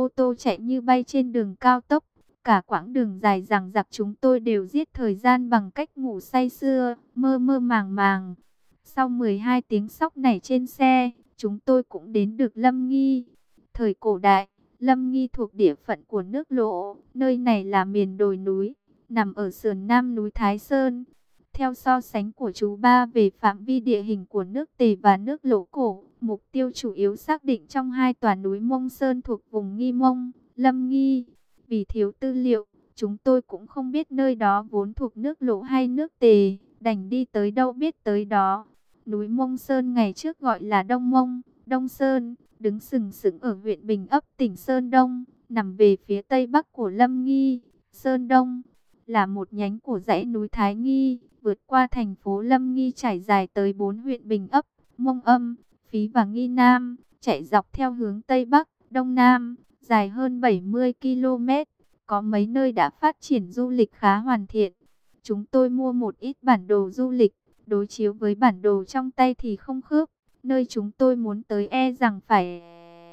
tô chạy như bay trên đường cao tốc. Cả quãng đường dài dằng dặc chúng tôi đều giết thời gian bằng cách ngủ say sưa, mơ mơ màng màng. Sau 12 tiếng sóc nảy trên xe, chúng tôi cũng đến được Lâm Nghi. Thời cổ đại, Lâm Nghi thuộc địa phận của nước Lỗ, nơi này là miền đồi núi, nằm ở sườn nam núi Thái Sơn. Theo so sánh của chú ba về phạm vi địa hình của nước Tề và nước Lỗ cổ, mục tiêu chủ yếu xác định trong hai tòa núi Mông Sơn thuộc vùng Nghi Mông, Lâm Nghi. Vì thiếu tư liệu, chúng tôi cũng không biết nơi đó vốn thuộc nước Lỗ hay nước Tề, đành đi tới đâu biết tới đó. Núi Mông Sơn ngày trước gọi là Đông Mông, Đông Sơn, đứng sừng sững ở huyện Bình Ấp, tỉnh Sơn Đông, nằm về phía tây bắc của Lâm Nghi. Sơn Đông là một nhánh của dãy núi Thái Nghi, vượt qua thành phố Lâm Nghi trải dài tới 4 huyện Bình Ấp, Mông Âm, Phí và Nghi Nam, chạy dọc theo hướng Tây Bắc, Đông Nam, dài hơn 70 km. Có mấy nơi đã phát triển du lịch khá hoàn thiện. Chúng tôi mua một ít bản đồ du lịch, đối chiếu với bản đồ trong tay thì không khớp. Nơi chúng tôi muốn tới e rằng phải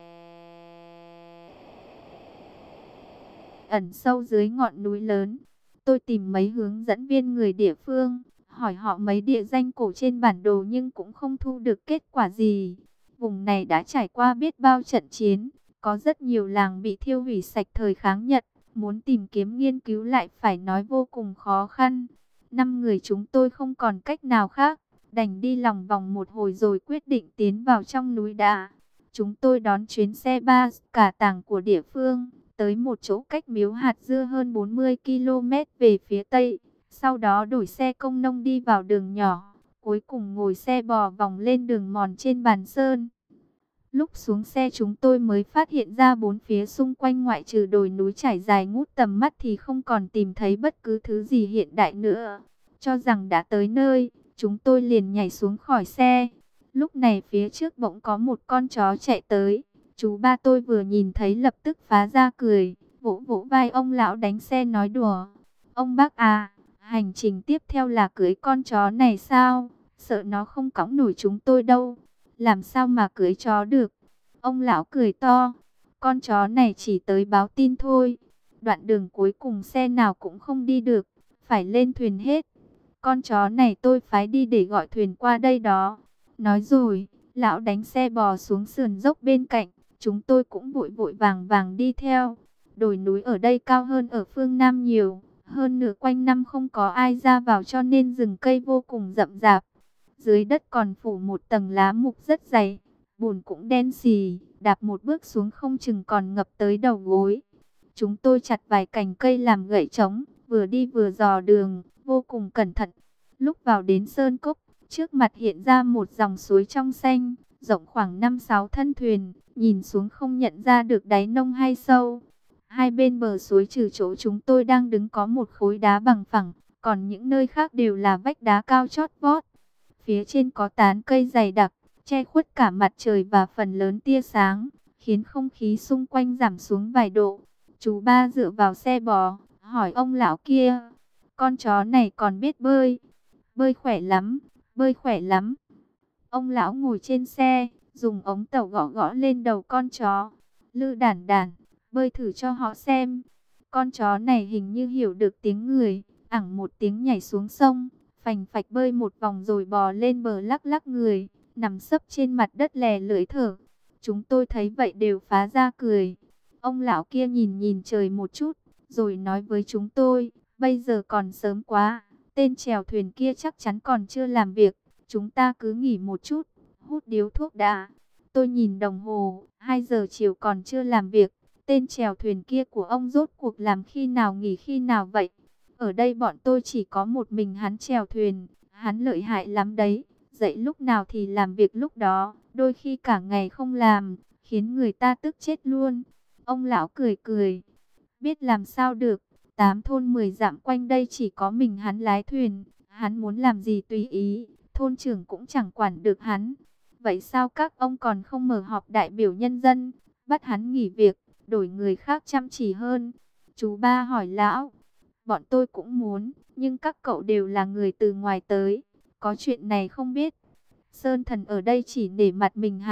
ẩn sâu dưới ngọn núi lớn. Tôi tìm mấy hướng dẫn viên người địa phương, hỏi họ mấy địa danh cổ trên bản đồ nhưng cũng không thu được kết quả gì. Vùng này đã trải qua biết bao trận chiến, có rất nhiều làng bị thiêu hủy sạch thời kháng Nhật. Muốn tìm kiếm nghiên cứu lại phải nói vô cùng khó khăn. 5 người chúng tôi không còn cách nào khác, đành đi lòng vòng một hồi rồi quyết định tiến vào trong núi đã. Chúng tôi đón chuyến xe ba cả tàng của địa phương, tới một chỗ cách miếu hạt dưa hơn 40 km về phía tây. Sau đó đổi xe công nông đi vào đường nhỏ, cuối cùng ngồi xe bò vòng lên đường mòn trên Bàn Sơn. Lúc xuống xe chúng tôi mới phát hiện ra bốn phía xung quanh ngoại trừ đồi núi trải dài ngút tầm mắt thì không còn tìm thấy bất cứ thứ gì hiện đại nữa. Cho rằng đã tới nơi, chúng tôi liền nhảy xuống khỏi xe. Lúc này phía trước bỗng có một con chó chạy tới. Chú ba tôi vừa nhìn thấy lập tức phá ra cười, vỗ vỗ vai ông lão đánh xe nói đùa. Ông bác à, hành trình tiếp theo là cưới con chó này sao? Sợ nó không cõng nổi chúng tôi đâu. Làm sao mà cưới chó được? Ông lão cười to. Con chó này chỉ tới báo tin thôi. Đoạn đường cuối cùng xe nào cũng không đi được, phải lên thuyền hết. Con chó này tôi phái đi để gọi thuyền qua đây đó. Nói rồi, lão đánh xe bò xuống sườn dốc bên cạnh. Chúng tôi cũng vội vội vàng vàng đi theo. Đồi núi ở đây cao hơn ở phương Nam nhiều. Hơn nửa quanh năm không có ai ra vào cho nên rừng cây vô cùng rậm rạp. Dưới đất còn phủ một tầng lá mục rất dày, bùn cũng đen xì, đạp một bước xuống không chừng còn ngập tới đầu gối. Chúng tôi chặt vài cành cây làm gậy trống, vừa đi vừa dò đường, vô cùng cẩn thận. Lúc vào đến sơn cốc, trước mặt hiện ra một dòng suối trong xanh, rộng khoảng 5-6 thân thuyền, nhìn xuống không nhận ra được đáy nông hay sâu. Hai bên bờ suối trừ chỗ chúng tôi đang đứng có một khối đá bằng phẳng, còn những nơi khác đều là vách đá cao chót vót. Phía trên có tán cây dày đặc, che khuất cả mặt trời và phần lớn tia sáng, khiến không khí xung quanh giảm xuống vài độ. Chú ba dựa vào xe bò, hỏi ông lão kia, con chó này còn biết bơi? Bơi khỏe lắm, bơi khỏe lắm. Ông lão ngồi trên xe, dùng ống tàu gõ gõ lên đầu con chó. Lư đản đản, bơi thử cho họ xem. Con chó này hình như hiểu được tiếng người, ẳng một tiếng nhảy xuống sông, phành phạch bơi một vòng rồi bò lên bờ lắc lắc người, nằm sấp trên mặt đất lè lưỡi thở. Chúng tôi thấy vậy đều phá ra cười. Ông lão kia nhìn nhìn trời một chút, rồi nói với chúng tôi, bây giờ còn sớm quá, tên chèo thuyền kia chắc chắn còn chưa làm việc, chúng ta cứ nghỉ một chút, hút điếu thuốc đã. Tôi nhìn đồng hồ, 2 giờ chiều còn chưa làm việc, tên chèo thuyền kia của ông rốt cuộc làm khi nào nghỉ khi nào vậy? Ở đây bọn tôi chỉ có một mình hắn chèo thuyền, hắn lợi hại lắm đấy, dậy lúc nào thì làm việc lúc đó, đôi khi cả ngày không làm, khiến người ta tức chết luôn. Ông lão cười cười, biết làm sao được, 8 thôn 10 dặm quanh đây chỉ có mình hắn lái thuyền, hắn muốn làm gì tùy ý, thôn trưởng cũng chẳng quản được hắn. Vậy sao các ông còn không mở họp đại biểu nhân dân, bắt hắn nghỉ việc, đổi người khác chăm chỉ hơn? Chú ba hỏi lão. Bọn tôi cũng muốn, nhưng các cậu đều là người từ ngoài tới, có chuyện này không biết. Sơn thần ở đây chỉ nể mặt mình hắn,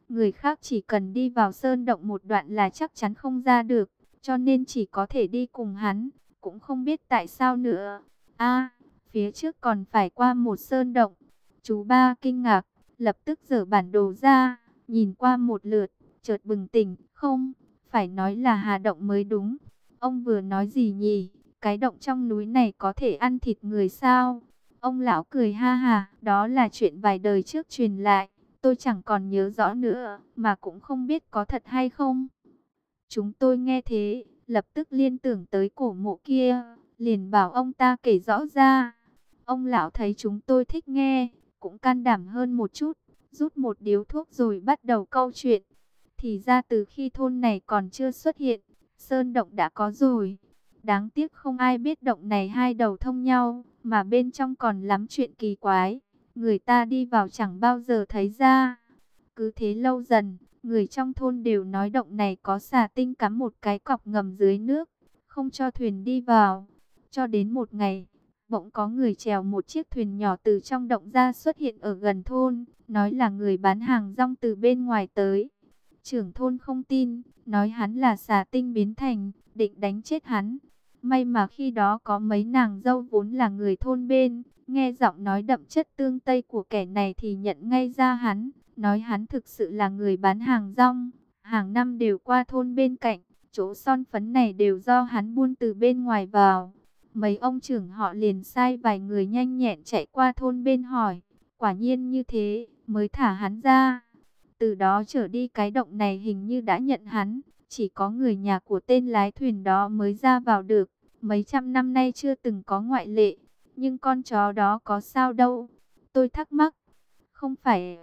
Người khác chỉ cần đi vào sơn động một đoạn là chắc chắn không ra được, cho nên chỉ có thể đi cùng hắn, cũng không biết tại sao nữa. A, phía trước còn phải qua một sơn động. Chú ba kinh ngạc, lập tức giở bản đồ ra, nhìn qua một lượt, chợt bừng tỉnh, không, phải nói là hà động mới đúng. Ông vừa nói gì nhỉ? Cái động trong núi này có thể ăn thịt người sao? Ông lão cười ha ha, đó là chuyện vài đời trước truyền lại, tôi chẳng còn nhớ rõ nữa, mà cũng không biết có thật hay không. Chúng tôi nghe thế, lập tức liên tưởng tới cổ mộ kia, liền bảo ông ta kể rõ ra. Ông lão thấy chúng tôi thích nghe, cũng can đảm hơn một chút, rút một điếu thuốc rồi bắt đầu câu chuyện. Thì ra từ khi thôn này còn chưa xuất hiện, sơn động đã có rồi. Đáng tiếc không ai biết động này hai đầu thông nhau, mà bên trong còn lắm chuyện kỳ quái. Người ta đi vào chẳng bao giờ thấy ra. Cứ thế lâu dần, người trong thôn đều nói động này có xà tinh cắm một cái cọc ngầm dưới nước, không cho thuyền đi vào. Cho đến một ngày, bỗng có người chèo một chiếc thuyền nhỏ từ trong động ra xuất hiện ở gần thôn, nói là người bán hàng rong từ bên ngoài tới. Trưởng thôn không tin, nói hắn là xà tinh biến thành, định đánh chết hắn. May mà khi đó có mấy nàng dâu vốn là người thôn bên, nghe giọng nói đậm chất tương Tây của kẻ này thì nhận ngay ra hắn, nói hắn thực sự là người bán hàng rong, hàng năm đều qua thôn bên cạnh, chỗ son phấn này đều do hắn buôn từ bên ngoài vào. Mấy ông trưởng họ liền sai vài người nhanh nhẹn chạy qua thôn bên hỏi, quả nhiên như thế, mới thả hắn ra. Từ đó trở đi cái động này hình như đã nhận hắn, chỉ có người nhà của tên lái thuyền đó mới ra vào được, mấy trăm năm nay chưa từng có ngoại lệ. Nhưng con chó đó có sao đâu? Tôi thắc mắc, không phải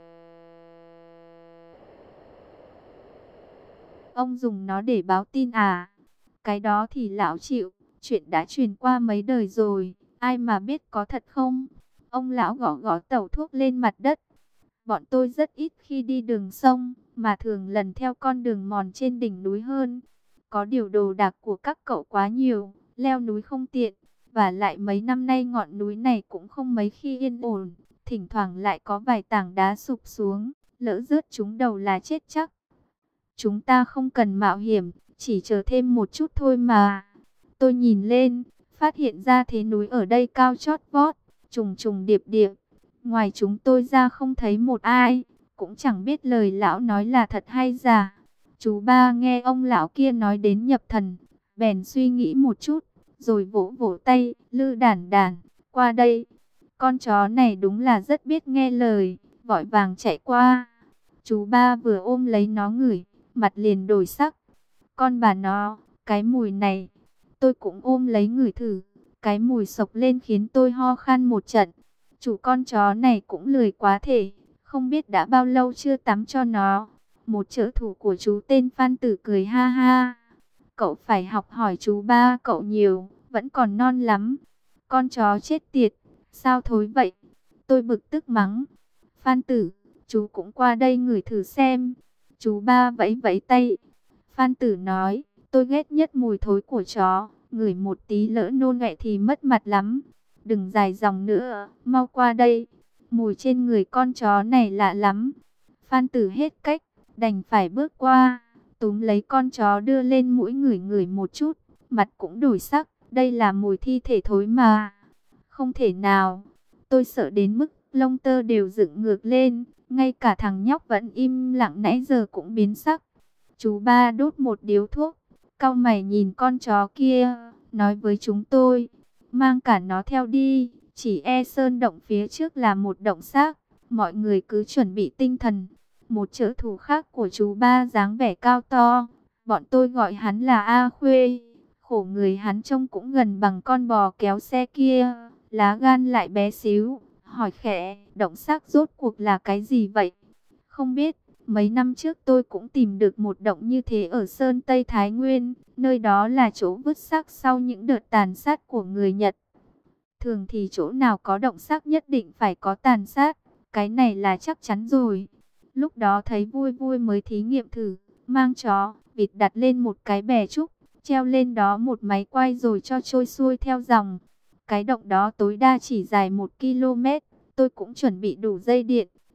ông dùng nó để báo tin à? Cái đó thì lão chịu, chuyện đã truyền qua mấy đời rồi, ai mà biết có thật không? Ông lão gõ gõ tẩu thuốc lên mặt đất. Bọn tôi rất ít khi đi đường sông, mà thường lần theo con đường mòn trên đỉnh núi hơn. Có điều đồ đạc của các cậu quá nhiều, leo núi không tiện. Và lại mấy năm nay ngọn núi này cũng không mấy khi yên ổn, thỉnh thoảng lại có vài tảng đá sụp xuống, lỡ rớt trúng đầu là chết chắc. Chúng ta không cần mạo hiểm, chỉ chờ thêm một chút thôi mà. Tôi nhìn lên, phát hiện ra thế núi ở đây cao chót vót, trùng trùng điệp điệp. Ngoài chúng tôi ra không thấy một ai, cũng chẳng biết lời lão nói là thật hay giả. Chú ba nghe ông lão kia nói đến nhập thần, bèn suy nghĩ một chút, rồi vỗ vỗ tay, Lư Đản Đản, qua đây. Con chó này đúng là rất biết nghe lời, vội vàng chạy qua. Chú ba vừa ôm lấy nó ngửi, mặt liền đổi sắc. Con bà nó, cái mùi này, tôi cũng ôm lấy ngửi thử. Cái mùi sộc lên khiến tôi ho khan một trận. Chủ con chó này cũng lười quá thể, không biết đã bao lâu chưa tắm cho nó. Một trợ thủ của chú tên Phan Tử cười ha ha. Cậu phải học hỏi chú ba cậu nhiều, vẫn còn non lắm. Con chó chết tiệt, sao thối vậy? Tôi bực tức mắng. Phan Tử, chú cũng qua đây ngửi thử xem. Chú ba vẫy vẫy tay. Phan Tử nói, tôi ghét nhất mùi thối của chó, ngửi một tí lỡ nôn ọe thì mất mặt lắm. Đừng dài dòng nữa, mau qua đây. Mùi trên người con chó này lạ lắm. Phan Tử hết cách, đành phải bước qua, túm lấy con chó đưa lên mũi ngửi ngửi một chút, mặt cũng đổi sắc. Đây là mùi thi thể thối mà. Không thể nào, tôi sợ đến mức lông tơ đều dựng ngược lên, ngay cả thằng nhóc vẫn im lặng nãy giờ cũng biến sắc. Chú ba đốt một điếu thuốc, cau mày nhìn con chó kia, nói với chúng tôi, mang cả nó theo đi, chỉ e sơn động phía trước là một động xác, mọi người cứ chuẩn bị tinh thần. Một trợ thủ khác của chú ba dáng vẻ cao to, bọn tôi gọi hắn là A Khuê, khổ người hắn trông cũng gần bằng con bò kéo xe kia, lá gan lại bé xíu, hỏi khẽ, động xác rốt cuộc là cái gì vậy? Không biết. Mấy năm trước tôi cũng tìm được một động như thế ở Sơn Tây Thái Nguyên, nơi đó là chỗ vứt xác sau những đợt tàn sát của người Nhật. Thường thì chỗ nào có động xác nhất định phải có tàn sát, cái này là chắc chắn rồi. Lúc đó thấy vui vui mới thí nghiệm thử, mang chó, vịt đặt lên một cái bè trúc, treo lên đó một máy quay rồi cho trôi xuôi theo dòng. Cái động đó tối đa chỉ dài 1 km, tôi cũng chuẩn bị đủ dây điện.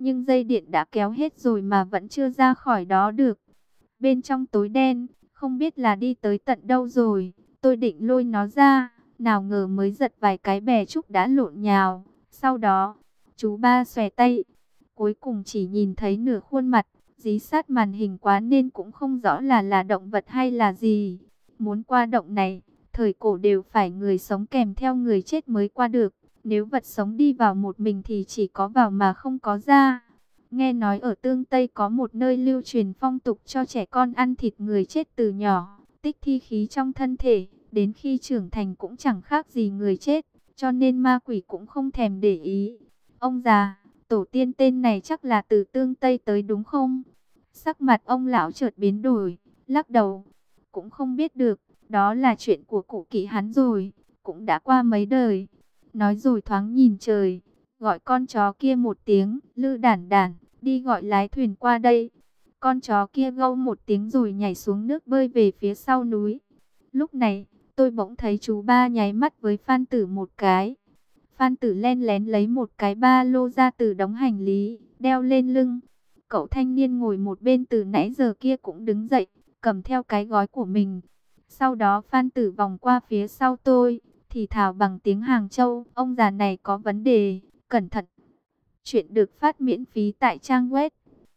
nhưng dây điện đã kéo hết rồi mà vẫn chưa ra khỏi đó được. Bên trong tối đen, không biết là đi tới tận đâu rồi. Tôi định lôi nó ra, nào ngờ mới giật vài cái bè trúc đã lộn nhào. Sau đó, chú ba xòe tay, cuối cùng chỉ nhìn thấy nửa khuôn mặt, dí sát màn hình quá nên cũng không rõ là động vật hay là gì. Muốn qua động này, thời cổ đều phải người sống kèm theo người chết mới qua được. Nếu vật sống đi vào một mình thì chỉ có vào mà không có ra. Nghe nói ở Tương Tây có một nơi lưu truyền phong tục cho trẻ con ăn thịt người chết từ nhỏ, tích thi khí trong thân thể, đến khi trưởng thành cũng chẳng khác gì người chết, cho nên ma quỷ cũng không thèm để ý. Ông già, tổ tiên tên này chắc là từ Tương Tây tới đúng không? Sắc mặt ông lão chợt biến đổi, lắc đầu, cũng không biết được, đó là chuyện của cụ kỵ hắn rồi, cũng đã qua mấy đời. Nói rồi thoáng nhìn trời, gọi con chó kia một tiếng, Lư Đản Đản, đi gọi lái thuyền qua đây. Con chó kia gâu một tiếng rồi nhảy xuống nước bơi về phía sau núi. Lúc này, tôi bỗng thấy chú ba nháy mắt với Phan Tử một cái. Phan Tử len lén lấy một cái ba lô ra từ đống hành lý, đeo lên lưng. Cậu thanh niên ngồi một bên từ nãy giờ kia cũng đứng dậy, cầm theo cái gói của mình. Sau đó Phan Tử vòng qua phía sau tôi, thì thào bằng tiếng Hàng Châu, ông già này có vấn đề, cẩn thận. Chuyện được phát miễn phí tại trang web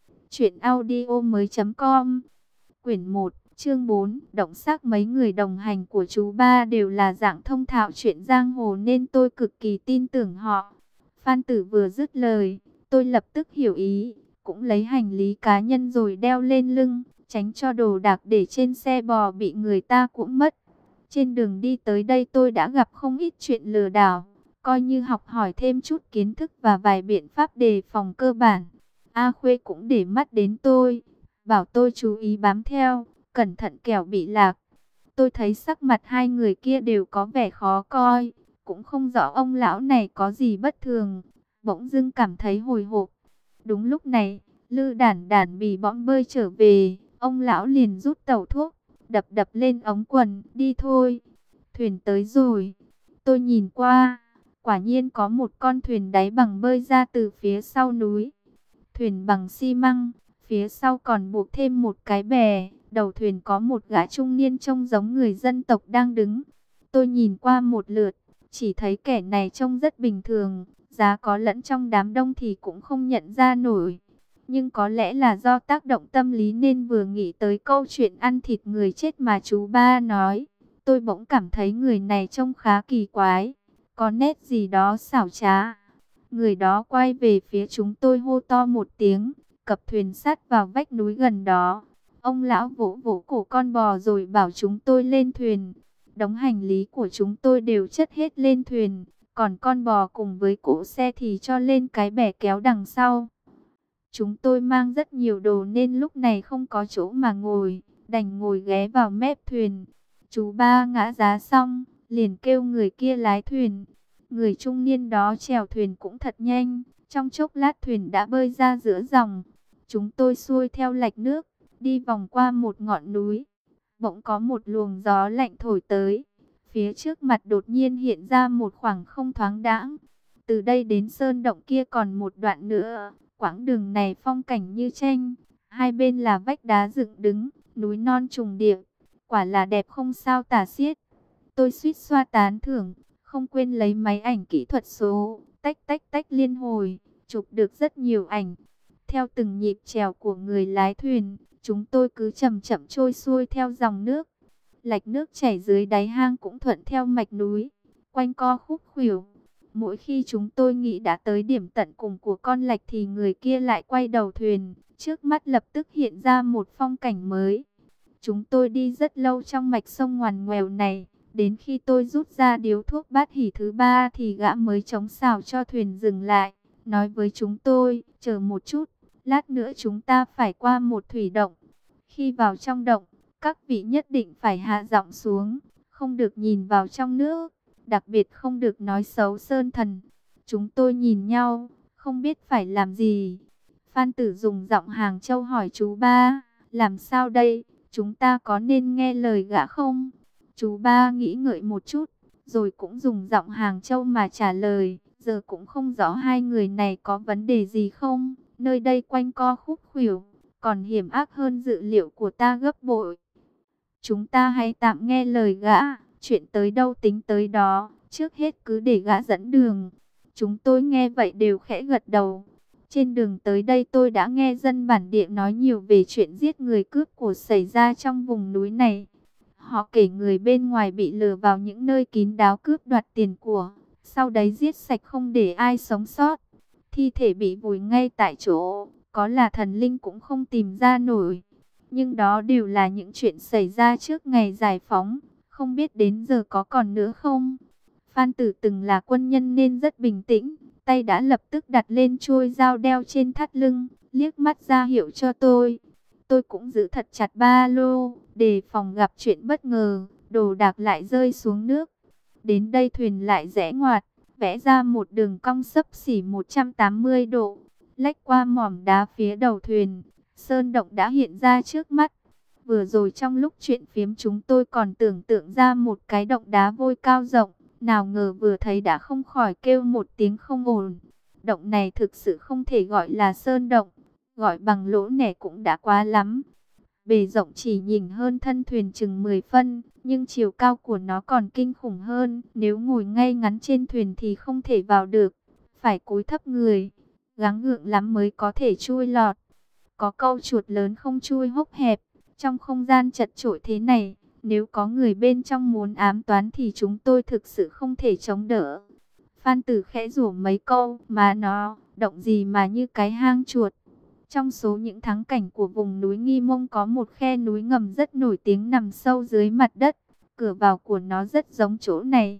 truyệnaudiomoi.com. Quyển 1, chương 4, động sắc. Mấy người đồng hành của chú ba đều là dạng thông thạo chuyện giang hồ nên tôi cực kỳ tin tưởng họ. Phan Tử vừa dứt lời, tôi lập tức hiểu ý, cũng lấy hành lý cá nhân rồi đeo lên lưng, tránh cho đồ đạc để trên xe bò bị người ta cũng mất. Trên đường đi tới đây tôi đã gặp không ít chuyện lừa đảo, coi như học hỏi thêm chút kiến thức và vài biện pháp đề phòng cơ bản. A Khuê cũng để mắt đến tôi, bảo tôi chú ý bám theo, cẩn thận kẻo bị lạc. Tôi thấy sắc mặt hai người kia đều có vẻ khó coi, cũng không rõ ông lão này có gì bất thường, bỗng dưng cảm thấy hồi hộp. Đúng lúc này, Lư Đản Đản bị bõm bơi trở về, ông lão liền rút tẩu thuốc, đập đập lên ống quần, đi thôi, thuyền tới rồi. Tôi nhìn qua, quả nhiên có một con thuyền đáy bằng bơi ra từ phía sau núi. Thuyền bằng xi măng, phía sau còn buộc thêm một cái bè, đầu thuyền có một gã trung niên trông giống người dân tộc đang đứng. Tôi nhìn qua một lượt, chỉ thấy kẻ này trông rất bình thường, giá có lẫn trong đám đông thì cũng không nhận ra nổi. Nhưng có lẽ là do tác động tâm lý nên vừa nghĩ tới câu chuyện ăn thịt người chết mà chú ba nói, tôi bỗng cảm thấy người này trông khá kỳ quái, có nét gì đó xảo trá. Người đó quay về phía chúng tôi hô to một tiếng, cập thuyền sát vào vách núi gần đó. Ông lão vỗ vỗ cổ con bò rồi bảo chúng tôi lên thuyền. Đống hành lý của chúng tôi đều chất hết lên thuyền, còn con bò cùng với cỗ xe thì cho lên cái bè kéo đằng sau. Chúng tôi mang rất nhiều đồ nên lúc này không có chỗ mà ngồi, đành ngồi ghé vào mép thuyền. Chú ba ngã giá xong, liền kêu người kia lái thuyền. Người trung niên đó chèo thuyền cũng thật nhanh, trong chốc lát thuyền đã bơi ra giữa dòng. Chúng tôi xuôi theo lạch nước, đi vòng qua một ngọn núi. Bỗng có một luồng gió lạnh thổi tới. Phía trước mặt đột nhiên hiện ra một khoảng không thoáng đãng. Từ đây đến sơn động kia còn một đoạn nữa. Quãng đường này phong cảnh như tranh. Hai bên là vách đá dựng đứng, núi non trùng điệp. Quả là đẹp không sao tả xiết. Tôi suýt xoa tán thưởng, không quên lấy máy ảnh kỹ thuật số, tách tách tách liên hồi, chụp được rất nhiều ảnh. Theo từng nhịp chèo của người lái thuyền, chúng tôi cứ chậm chậm trôi xuôi theo dòng nước. Lạch nước chảy dưới đáy hang cũng thuận theo mạch núi, quanh co khúc khuỷu. Mỗi khi chúng tôi nghĩ đã tới điểm tận cùng của con lạch thì người kia lại quay đầu thuyền, trước mắt lập tức hiện ra một phong cảnh mới. Chúng tôi đi rất lâu trong mạch sông ngoằn ngoèo này. Đến khi tôi rút ra điếu thuốc bát hỉ thứ ba thì gã mới chống xào cho thuyền dừng lại, nói với chúng tôi, chờ một chút, lát nữa chúng ta phải qua một thủy động. Khi vào trong động, các vị nhất định phải hạ giọng xuống, không được nhìn vào trong nước, đặc biệt không được nói xấu sơn thần. Chúng tôi nhìn nhau, không biết phải làm gì. Phan Tử dùng giọng Hàng Châu hỏi chú ba, làm sao đây, chúng ta có nên nghe lời gã không? Chú ba nghĩ ngợi một chút, rồi cũng dùng giọng Hàng Châu mà trả lời, giờ cũng không rõ hai người này có vấn đề gì không, Nơi đây quanh co khúc khuỷu, còn hiểm ác hơn dự liệu của ta gấp bội. Chúng ta hãy tạm nghe lời gã, chuyện tới đâu tính tới đó, trước hết cứ để gã dẫn đường. Chúng tôi nghe vậy đều khẽ gật đầu. Trên đường tới đây tôi đã nghe dân bản địa nói nhiều về chuyện giết người cướp của xảy ra trong vùng núi này. Họ kể người bên ngoài bị lừa vào những nơi kín đáo cướp đoạt tiền của, sau đấy giết sạch không để ai sống sót. Thi thể bị vùi ngay tại chỗ, có là thần linh cũng không tìm ra nổi. Nhưng đó đều là những chuyện xảy ra trước ngày giải phóng, không biết đến giờ có còn nữa không? Phan Tử từng là quân nhân nên rất bình tĩnh, tay đã lập tức đặt lên chuôi dao đeo trên thắt lưng, liếc mắt ra hiệu cho tôi. Tôi cũng giữ thật chặt ba lô, đề phòng gặp chuyện bất ngờ, đồ đạc lại rơi xuống nước. Đến đây thuyền lại rẽ ngoặt, vẽ ra một đường cong xấp xỉ 180 độ, lách qua mỏm đá phía đầu thuyền. Sơn động đã hiện ra trước mắt. Vừa rồi trong lúc chuyện phiếm chúng tôi còn tưởng tượng ra một cái động đá vôi cao rộng, nào ngờ vừa thấy đã không khỏi kêu một tiếng không ổn. Động này thực sự không thể gọi là sơn động, gọi bằng lỗ nẻ cũng đã quá lắm. Bề rộng chỉ nhìn hơn thân thuyền chừng 10 phân, nhưng chiều cao của nó còn kinh khủng hơn. Nếu ngồi ngay ngắn trên thuyền thì không thể vào được, phải cúi thấp người, gắng gượng lắm mới có thể chui lọt. Có câu chuột lớn không chui hốc hẹp, trong không gian chật chội thế này, nếu có người bên trong muốn ám toán thì chúng tôi thực sự không thể chống đỡ. Phan Tử khẽ rủa mấy câu, mà nó, động gì mà như cái hang chuột. Trong số những thắng cảnh của vùng núi Nghi Mông có một khe núi ngầm rất nổi tiếng nằm sâu dưới mặt đất, cửa vào của nó rất giống chỗ này.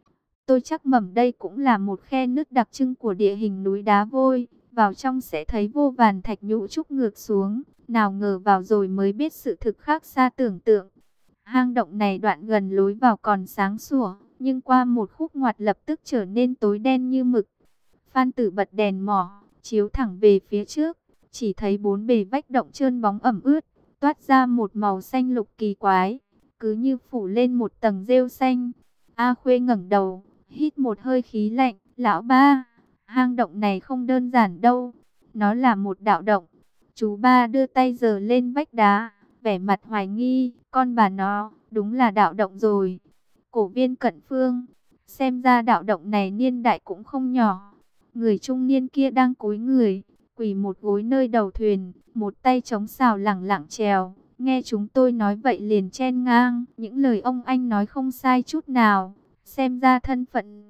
Tôi chắc mẩm đây cũng là một khe nước đặc trưng của địa hình núi đá vôi. Vào trong sẽ thấy vô vàn thạch nhũ trúc ngược xuống. Nào ngờ vào rồi mới biết sự thực khác xa tưởng tượng. Hang động này đoạn gần lối vào còn sáng sủa, nhưng qua một khúc ngoặt lập tức trở nên tối đen như mực. Phan Tử bật đèn mỏ, chiếu thẳng về phía trước. Chỉ thấy bốn bề vách động trơn bóng ẩm ướt, toát ra một màu xanh lục kỳ quái, cứ như phủ lên một tầng rêu xanh. A Khuê ngẩng đầu, hít một hơi khí lạnh, lão ba, hang động này không đơn giản đâu, nó là một đạo động. Chú ba đưa tay giơ lên vách đá, vẻ mặt hoài nghi, con bà nó, đúng là đạo động rồi. Cổ Viên Cận Phương, xem ra đạo động này niên đại cũng không nhỏ. Người trung niên kia đang cúi người, quỳ một gối nơi đầu thuyền, một tay chống sào lẳng lặng chèo. Nghe chúng tôi nói vậy liền chen ngang, những lời ông anh nói không sai chút nào. Xem ra thân phận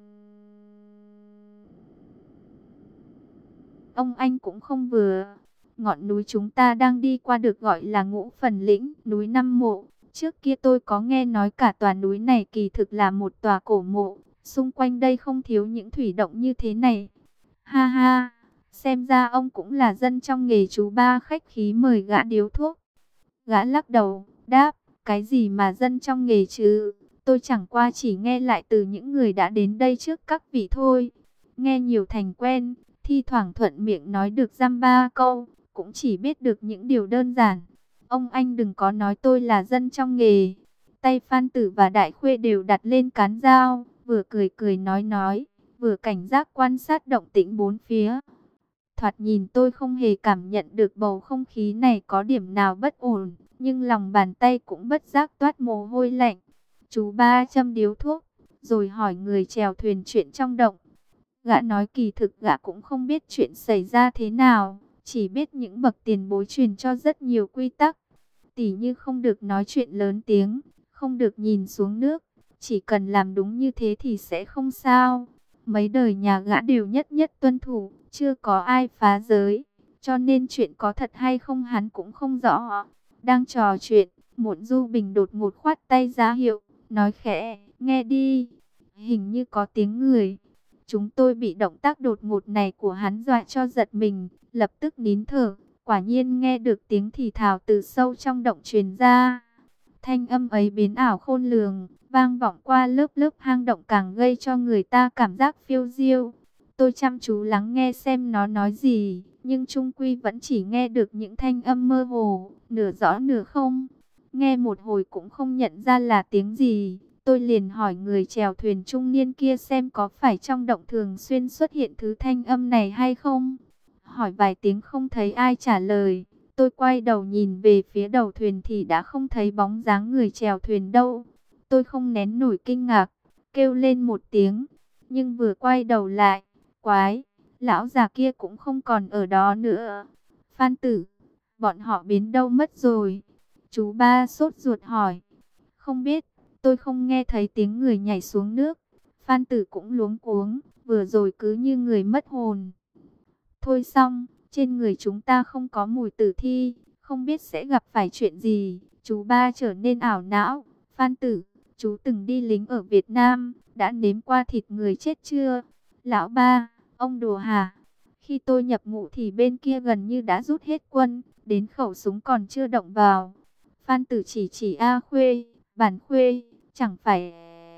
ông anh cũng không vừa. Ngọn núi chúng ta đang đi qua được gọi là Ngũ Phần Lĩnh, núi Năm Mộ. Trước kia tôi có nghe nói cả tòa núi này kỳ thực là một tòa cổ mộ. Xung quanh đây không thiếu những thủy động như thế này. Ha ha, xem ra ông cũng là dân trong nghề. Chú ba khách khí mời gã điếu thuốc. Gã lắc đầu, đáp, cái gì mà dân trong nghề chứ? Tôi chẳng qua chỉ nghe lại từ những người đã đến đây trước các vị thôi. Nghe nhiều thành quen, thi thoảng thuận miệng nói được dăm ba câu, cũng chỉ biết được những điều đơn giản. Ông anh đừng có nói tôi là dân trong nghề. Tay Phan Tử và Đại Khuê đều đặt lên cán dao, vừa cười cười nói, vừa cảnh giác quan sát động tĩnh bốn phía. Thoạt nhìn tôi không hề cảm nhận được bầu không khí này có điểm nào bất ổn, nhưng lòng bàn tay cũng bất giác toát mồ hôi lạnh. Chú ba châm điếu thuốc, rồi hỏi người chèo thuyền chuyện trong động. Gã nói kỳ thực gã cũng không biết chuyện xảy ra thế nào, chỉ biết những bậc tiền bối truyền cho rất nhiều quy tắc. Tỉ như không được nói chuyện lớn tiếng, không được nhìn xuống nước, chỉ cần làm đúng như thế thì sẽ không sao. Mấy đời nhà gã đều nhất nhất tuân thủ, chưa có ai phá giới, cho nên chuyện có thật hay không hắn cũng không rõ. Đang trò chuyện, Muộn Du Bình đột ngột khoát tay ra hiệu, nói khẽ, nghe đi, hình như có tiếng người. Chúng tôi bị động tác đột ngột này của hắn dọa cho giật mình, lập tức nín thở. Quả nhiên nghe được tiếng thì thào từ sâu trong động truyền ra. Thanh âm ấy biến ảo khôn lường, vang vọng qua lớp lớp hang động càng gây cho người ta cảm giác phiêu diêu. Tôi chăm chú lắng nghe xem nó nói gì, nhưng chung quy vẫn chỉ nghe được những thanh âm mơ hồ, nửa rõ nửa không. Nghe một hồi cũng không nhận ra là tiếng gì. Tôi liền hỏi người chèo thuyền trung niên kia xem có phải trong động thường xuyên xuất hiện thứ thanh âm này hay không. Hỏi vài tiếng không thấy ai trả lời. Tôi quay đầu nhìn về phía đầu thuyền thì đã không thấy bóng dáng người chèo thuyền đâu. Tôi không nén nổi kinh ngạc, kêu lên một tiếng. Nhưng vừa quay đầu lại, quái, lão già kia cũng không còn ở đó nữa. Phan Tử, bọn họ biến đâu mất rồi? Chú ba sốt ruột hỏi. Không biết, tôi không nghe thấy tiếng người nhảy xuống nước. Phan Tử cũng luống cuống, vừa rồi cứ như người mất hồn. Thôi xong, trên người chúng ta không có mùi tử thi, không biết sẽ gặp phải chuyện gì. Chú ba trở nên ảo não. Phan Tử, chú từng đi lính ở Việt Nam, đã nếm qua thịt người chết chưa? Lão ba, ông đùa hả? Khi tôi nhập ngũ thì bên kia gần như đã rút hết quân, đến khẩu súng còn chưa động vào. Phan Tử chỉ A Khuê, Bản Khuê, chẳng phải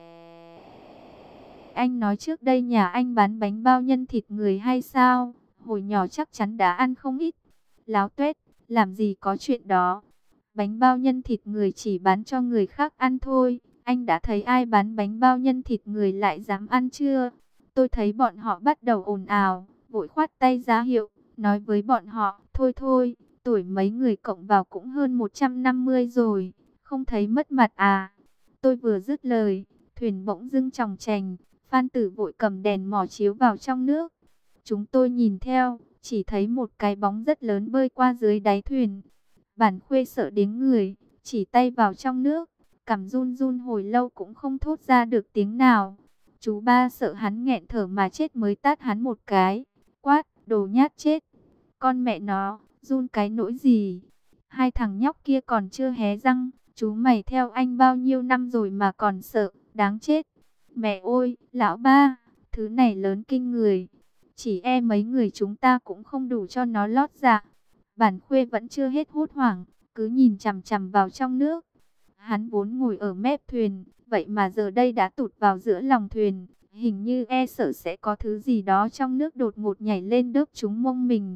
anh nói trước đây nhà anh bán bánh bao nhân thịt người hay sao? Hồi nhỏ chắc chắn đã ăn không ít. Láo tuét, làm gì có chuyện đó. Bánh bao nhân thịt người chỉ bán cho người khác ăn thôi. Anh đã thấy ai bán bánh bao nhân thịt người lại dám ăn chưa? Tôi thấy bọn họ bắt đầu ồn ào, vội khoát tay ra hiệu, nói với bọn họ, thôi thôi, tuổi mấy người cộng vào cũng hơn 150 rồi, không thấy mất mặt à. Tôi vừa dứt lời, thuyền bỗng dưng chòng chành, Phan Tử vội cầm đèn mò chiếu vào trong nước. Chúng tôi nhìn theo, chỉ thấy một cái bóng rất lớn bơi qua dưới đáy thuyền. Bản Khuê sợ đến người, chỉ tay vào trong nước, cằm run run hồi lâu cũng không thốt ra được tiếng nào. Chú ba sợ hắn nghẹn thở mà chết mới tát hắn một cái, quát, đồ nhát chết. Con mẹ nó, run cái nỗi gì? Hai thằng nhóc kia còn chưa hé răng, chú mày theo anh bao nhiêu năm rồi mà còn sợ, đáng chết. Mẹ ơi, lão ba, thứ này lớn kinh người. Chỉ mấy người chúng ta cũng không đủ cho nó lót dạ. Bản Khuê vẫn chưa hết hốt hoảng, cứ nhìn chằm chằm vào trong nước. Hắn vốn ngồi ở mép thuyền, vậy mà giờ đây đã tụt vào giữa lòng thuyền. Hình như sợ sẽ có thứ gì đó trong nước đột ngột nhảy lên đớp trúng mông mình.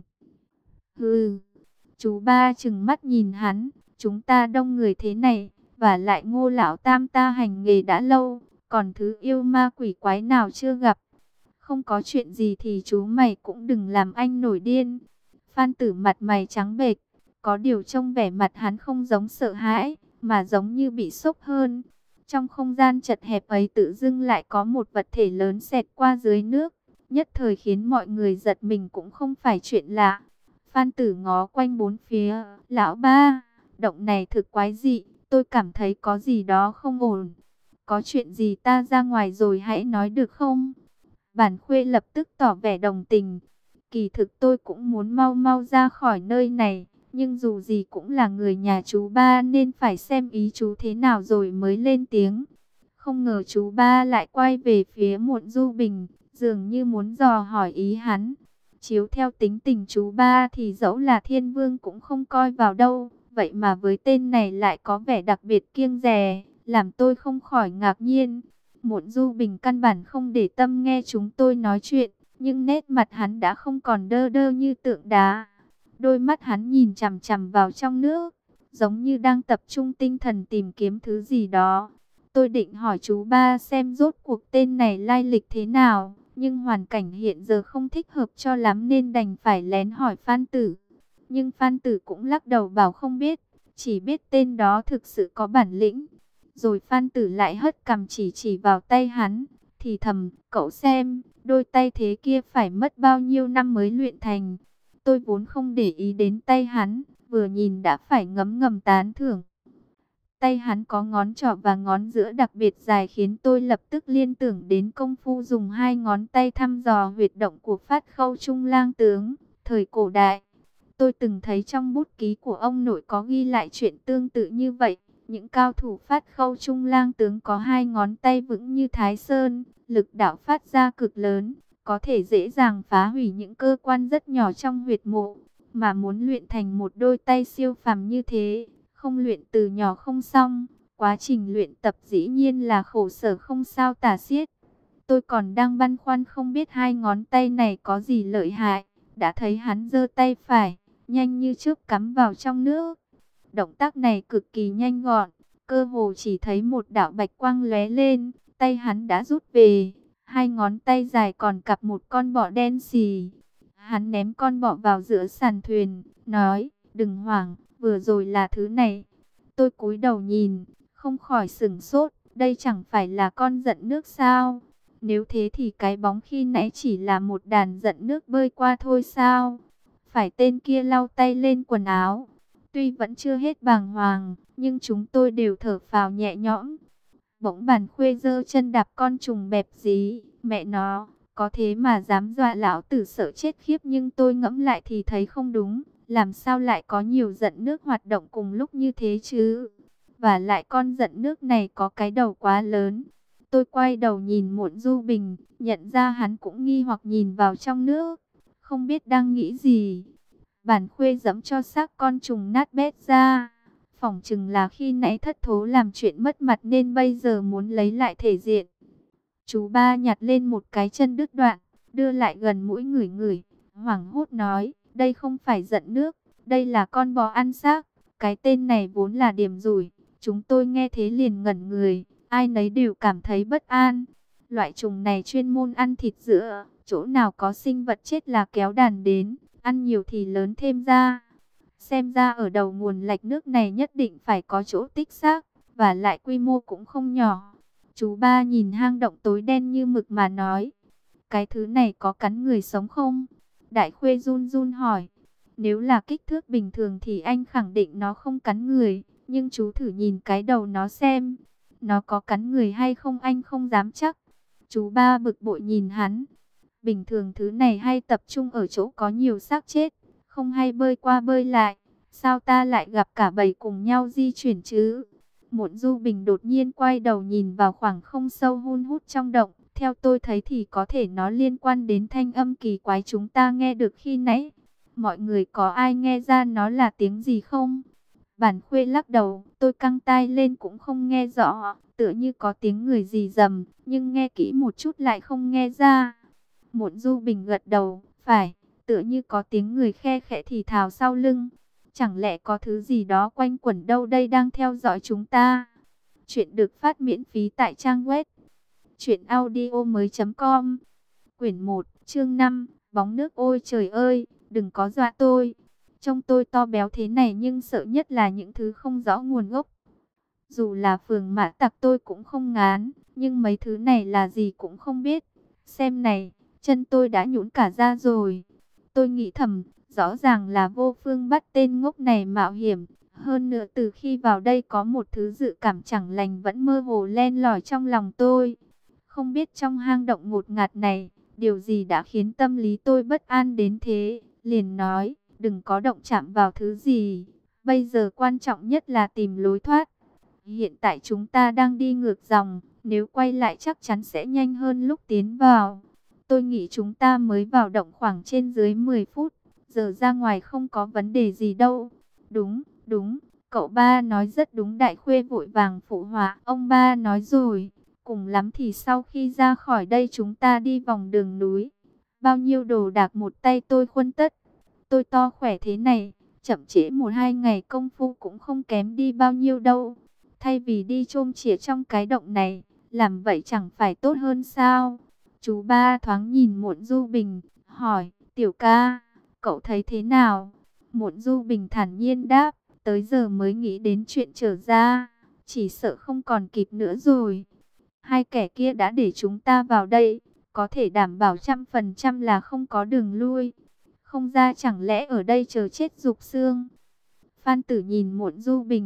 Hừ, chú ba trừng mắt nhìn hắn, chúng ta đông người thế này, và lại Ngô lão tam ta hành nghề đã lâu, còn thứ yêu ma quỷ quái nào chưa gặp. Không có chuyện gì thì chú mày cũng đừng làm anh nổi điên. Phan Tử mặt mày trắng bệch, có điều trông vẻ mặt hắn không giống sợ hãi, mà giống như bị sốc hơn. Trong không gian chật hẹp ấy tự dưng lại có một vật thể lớn xẹt qua dưới nước, nhất thời khiến mọi người giật mình cũng không phải chuyện lạ. Phan Tử ngó quanh bốn phía, lão ba, động này thực quái dị, tôi cảm thấy có gì đó không ổn. Có chuyện gì ta ra ngoài rồi hãy nói được không? Bản Khuê lập tức tỏ vẻ đồng tình. Kỳ thực tôi cũng muốn mau mau ra khỏi nơi này, nhưng dù gì cũng là người nhà chú ba nên phải xem ý chú thế nào rồi mới lên tiếng. Không ngờ chú ba lại quay về phía Muộn Du Bình, dường như muốn dò hỏi ý hắn. Chiếu theo tính tình chú ba thì dẫu là thiên vương cũng không coi vào đâu, vậy mà với tên này lại có vẻ đặc biệt kiêng dè, làm tôi không khỏi ngạc nhiên. Muộn Du Bình căn bản không để tâm nghe chúng tôi nói chuyện, nhưng nét mặt hắn đã không còn đơ đơ như tượng đá. Đôi mắt hắn nhìn chằm chằm vào trong nước, giống như đang tập trung tinh thần tìm kiếm thứ gì đó. Tôi định hỏi chú ba xem rốt cuộc tên này lai lịch thế nào, nhưng hoàn cảnh hiện giờ không thích hợp cho lắm nên đành phải lén hỏi Phan Tử. Nhưng Phan Tử cũng lắc đầu bảo không biết, chỉ biết tên đó thực sự có bản lĩnh. Rồi Phan Tử lại hất cằm chỉ vào tay hắn, thì thầm, cậu xem, đôi tay thế kia phải mất bao nhiêu năm mới luyện thành. Tôi vốn không để ý đến tay hắn, vừa nhìn đã phải ngấm ngầm tán thưởng. Tay hắn có ngón trỏ và ngón giữa đặc biệt dài khiến tôi lập tức liên tưởng đến công phu dùng hai ngón tay thăm dò huyệt động của Phát Khâu Trung Lang tướng, thời cổ đại. Tôi từng thấy trong bút ký của ông nội có ghi lại chuyện tương tự như vậy. Những cao thủ Phát Khâu Trung Lang tướng có hai ngón tay vững như Thái Sơn, lực đạo phát ra cực lớn, có thể dễ dàng phá hủy những cơ quan rất nhỏ trong huyệt mộ. Mà muốn luyện thành một đôi tay siêu phàm như thế, không luyện từ nhỏ không xong, quá trình luyện tập dĩ nhiên là khổ sở không sao tả xiết. Tôi còn đang băn khoăn không biết hai ngón tay này có gì lợi hại, đã thấy hắn giơ tay phải, nhanh như chớp cắm vào trong nước. Động tác này cực kỳ nhanh gọn, cơ hồ chỉ thấy một đạo bạch quang lóe lên, tay hắn đã rút về, hai ngón tay dài còn cặp một con bọ đen xì. Hắn ném con bọ vào giữa sàn thuyền, nói, đừng hoảng, vừa rồi là thứ này. Tôi cúi đầu nhìn, không khỏi sửng sốt, đây chẳng phải là con giận nước sao? Nếu thế thì cái bóng khi nãy chỉ là một đàn giận nước bơi qua thôi sao? Phải tên kia lau tay lên quần áo. Tuy vẫn chưa hết bàng hoàng, nhưng chúng tôi đều thở phào nhẹ nhõm. Bỗng Bản Khuê giơ chân đạp con trùng bẹp dí, mẹ nó, có thế mà dám dọa lão tử sợ chết khiếp, nhưng tôi ngẫm lại thì thấy không đúng, làm sao lại có nhiều giận nước hoạt động cùng lúc như thế chứ? Và lại con giận nước này có cái đầu quá lớn. Tôi quay đầu nhìn Muộn Du Bình, nhận ra hắn cũng nghi hoặc nhìn vào trong nước, không biết đang nghĩ gì. Bản Khuê giẫm cho xác con trùng nát bét ra. Phỏng chừng là khi nãy thất thố làm chuyện mất mặt nên bây giờ muốn lấy lại thể diện. Chú ba nhặt lên một cái chân đứt đoạn, đưa lại gần mũi ngửi ngửi, hoảng hốt nói, đây không phải giận nước, đây là con bò ăn xác. Cái tên này vốn là điểm rủi. Chúng tôi nghe thế liền ngẩn người, ai nấy đều cảm thấy bất an. Loại trùng này chuyên môn ăn thịt dữa, chỗ nào có sinh vật chết là kéo đàn đến, ăn nhiều thì lớn thêm ra. Xem ra ở đầu nguồn lạch nước này nhất định phải có chỗ tích xác, và lại quy mô cũng không nhỏ. Chú ba nhìn hang động tối đen như mực mà nói, cái thứ này có cắn người sống không? Đại Khuê run run hỏi. Nếu là kích thước bình thường thì anh khẳng định nó không cắn người, nhưng chú thử nhìn cái đầu nó xem, nó có cắn người hay không anh không dám chắc. Chú ba bực bội nhìn hắn. Bình thường thứ này hay tập trung ở chỗ có nhiều xác chết, không hay bơi qua bơi lại. Sao ta lại gặp cả bầy cùng nhau di chuyển chứ? Muộn Du Bình đột nhiên quay đầu nhìn vào khoảng không sâu hun hút trong động. Theo tôi thấy thì có thể nó liên quan đến thanh âm kỳ quái chúng ta nghe được khi nãy. Mọi người có ai nghe ra nó là tiếng gì không? Bản Khuê lắc đầu, tôi căng tai lên cũng không nghe rõ, tựa như có tiếng người gì rầm, nhưng nghe kỹ một chút lại không nghe ra. Muộn Du Bình gật đầu, phải, tựa như có tiếng người khe khẽ thì thào sau lưng. Chẳng lẽ có thứ gì đó quanh quẩn đâu đây đang theo dõi chúng ta? Chuyện được phát miễn phí tại trang web truyệnaudiomoi.com. Quyển 1, chương 5, bóng nước. Ôi trời ơi, đừng có dọa tôi. Trông tôi to béo thế này nhưng sợ nhất là những thứ không rõ nguồn gốc. Dù là phường mã tặc tôi cũng không ngán, nhưng mấy thứ này là gì cũng không biết. Xem này, chân tôi đã nhũn cả ra rồi. Tôi nghĩ thầm, rõ ràng là Vô Phương bắt tên ngốc này mạo hiểm. Hơn nữa từ khi vào đây có một thứ dự cảm chẳng lành vẫn mơ hồ len lỏi trong lòng tôi. Không biết trong hang động ngột ngạt này, điều gì đã khiến tâm lý tôi bất an đến thế. Liền nói, đừng có động chạm vào thứ gì. Bây giờ quan trọng nhất là tìm lối thoát. Hiện tại chúng ta đang đi ngược dòng, nếu quay lại chắc chắn sẽ nhanh hơn lúc tiến vào. Tôi nghĩ chúng ta mới vào động khoảng trên dưới 10 phút, giờ ra ngoài không có vấn đề gì đâu. Đúng, đúng, cậu ba nói rất đúng. Đại Khuê vội vàng phụ họa, ông ba nói rồi, cùng lắm thì sau khi ra khỏi đây chúng ta đi vòng đường núi. Bao nhiêu đồ đạc một tay tôi khuân tất. Tôi to khỏe thế này, chậm trễ 1-2 ngày công phu cũng không kém đi bao nhiêu đâu. Thay vì đi chôm chĩa trong cái động này, làm vậy chẳng phải tốt hơn sao? Chú ba thoáng nhìn Muộn Du Bình, hỏi, tiểu ca, cậu thấy thế nào? Muộn Du Bình thản nhiên đáp, tới giờ mới nghĩ đến chuyện trở ra, chỉ sợ không còn kịp nữa rồi. Hai kẻ kia đã để chúng ta vào đây, có thể đảm bảo 100% là không có đường lui. Không ra chẳng lẽ ở đây chờ chết rục xương? Phan Tử nhìn Muộn